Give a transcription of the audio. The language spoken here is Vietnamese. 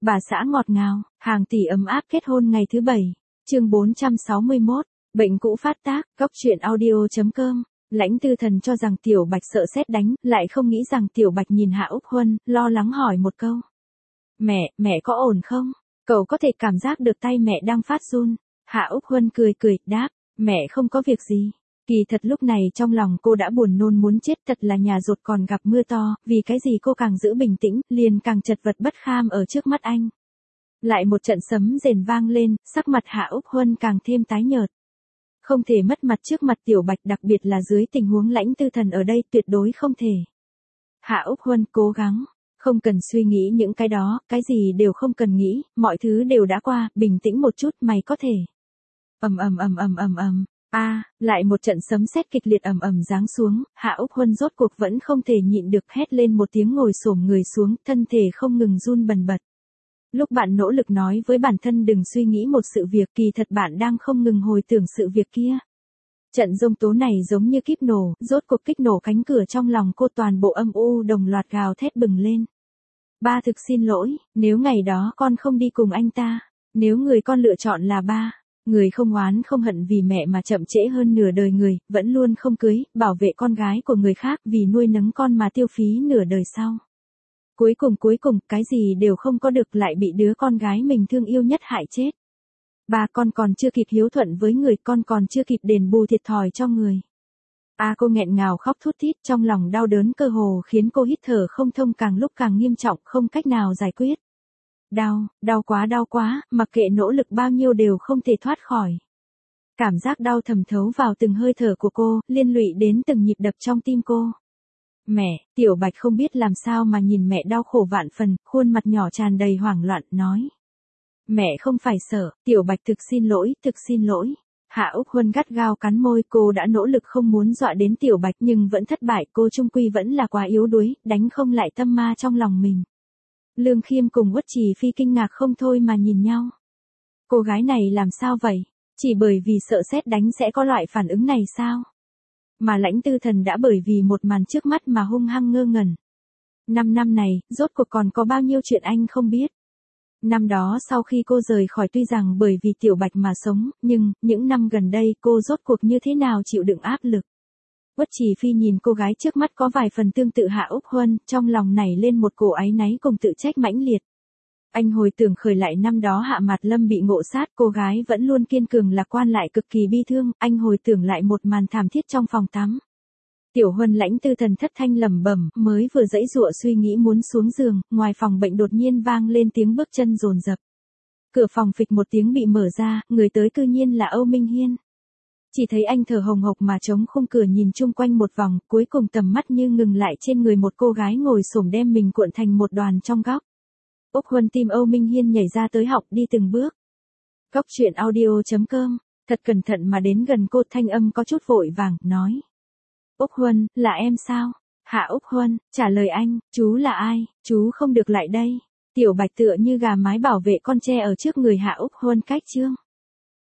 Bà xã ngọt ngào, hàng tỷ ấm áp kết hôn ngày thứ 7. Chương 461, bệnh cũ phát tác, góc truyện audio.com. Lãnh Tư Thần cho rằng Tiểu Bạch sợ sét đánh, lại không nghĩ rằng Tiểu Bạch nhìn Hạ Úc Huân, lo lắng hỏi một câu. Mẹ có ổn không? Cậu có thể cảm giác được tay mẹ đang phát run. Hạ Úc Huân cười, đáp, mẹ không có việc gì. Kỳ thật lúc này trong lòng cô đã buồn nôn muốn chết, thật là nhà rột còn gặp mưa to, vì cái gì cô càng giữ bình tĩnh, liền càng chật vật bất kham ở trước mắt anh. Lại một trận sấm rền vang lên, sắc mặt Hạ Úc Huân càng thêm tái nhợt. Không thể mất mặt trước mặt Tiểu Bạch, đặc biệt là dưới tình huống Lãnh Tư Thần ở đây, tuyệt đối không thể. Hạ Úc Huân cố gắng, không cần suy nghĩ những cái đó, cái gì đều không cần nghĩ, mọi thứ đều đã qua, bình tĩnh một chút, mày có thể. Lại một trận sấm sét kịch liệt giáng xuống, Hạ Úc Huân rốt cuộc vẫn không thể nhịn được, hét lên một tiếng, ngồi xổm người xuống, thân thể không ngừng run bần bật. Lúc bạn nỗ lực nói với bản thân đừng suy nghĩ một sự việc, kỳ thật bạn đang không ngừng hồi tưởng sự việc kia. Trận giông tố này giống như kíp nổ, rốt cuộc kích nổ cánh cửa trong lòng cô, toàn bộ âm u đồng loạt gào thét bừng lên. Ba thực xin lỗi, nếu ngày đó con không đi cùng anh ta, nếu người con lựa chọn là ba. Người không oán không hận vì mẹ mà chậm trễ hơn nửa đời người, vẫn luôn không cưới, bảo vệ con gái của người khác, vì nuôi nấng con mà tiêu phí nửa đời sau. Cuối cùng, cái gì đều không có được, lại bị đứa con gái mình thương yêu nhất hại chết. Ba, con còn chưa kịp hiếu thuận với người, con còn chưa kịp đền bù thiệt thòi cho người. Cô nghẹn ngào khóc thút thít, trong lòng đau đớn cơ hồ khiến cô hít thở không thông, càng lúc càng nghiêm trọng, không cách nào giải quyết. Đau quá, mặc kệ nỗ lực bao nhiêu đều không thể thoát khỏi. Cảm giác đau thẩm thấu vào từng hơi thở của cô, liên lụy đến từng nhịp đập trong tim cô. Mẹ, Tiểu Bạch không biết làm sao mà nhìn mẹ đau khổ vạn phần, khuôn mặt nhỏ tràn đầy hoảng loạn, nói. Mẹ không phải sợ, Tiểu Bạch thực xin lỗi. Hạ Úc Huân gắt gao cắn môi, cô đã nỗ lực không muốn dọa đến Tiểu Bạch nhưng vẫn thất bại, cô chung quy vẫn là quá yếu đuối, đánh không lại tâm ma trong lòng mình. Lương Khiêm cùng Uất Trì Phi kinh ngạc không thôi mà nhìn nhau. Cô gái này làm sao vậy? Chỉ bởi vì sợ sét đánh sẽ có loại phản ứng này sao? Mà Lãnh Tư Thần đã bởi vì một màn trước mắt mà hung hăng ngơ ngẩn. 5 năm này, rốt cuộc còn có bao nhiêu chuyện anh không biết. Năm đó sau khi cô rời khỏi, tuy rằng bởi vì Tiểu Bạch mà sống, nhưng, những năm gần đây cô rốt cuộc như thế nào chịu đựng áp lực. Uất Trì Phi nhìn cô gái trước mắt có vài phần tương tự Hạ Úc Huân, trong lòng nảy lên một cổ áy náy cùng tự trách mãnh liệt. Anh hồi tưởng khởi lại năm đó Hạ Mạt Lâm bị ngộ sát, cô gái vẫn luôn kiên cường lạc quan lại cực kỳ bi thương, anh hồi tưởng lại một màn thảm thiết trong phòng tắm. Tiểu Huân, Lãnh Tư Thần thất thanh lẩm bẩm, mới vừa giãy giụa suy nghĩ muốn xuống giường, ngoài phòng bệnh đột nhiên vang lên tiếng bước chân dồn dập. Cửa phòng phịch một tiếng bị mở ra, người tới cư nhiên là Âu Minh Hiên. Chỉ thấy anh thở hồng hộc mà chống khung cửa nhìn chung quanh một vòng, cuối cùng tầm mắt như ngừng lại trên người một cô gái ngồi xổm đem mình cuộn thành một đoàn trong góc. Úc Huân, tim Âu Minh Hiên nhảy ra tới họng, đi từng bước. Góc truyện audio.com, thật cẩn thận mà đến gần cô, thanh âm có chút vội vàng, nói. Úc Huân, là em sao? Hạ Úc Huân, trả lời anh, chú là ai, chú không được lại đây. Tiểu Bạch tựa như gà mái bảo vệ con tre ở trước người Hạ Úc Huân cách chương.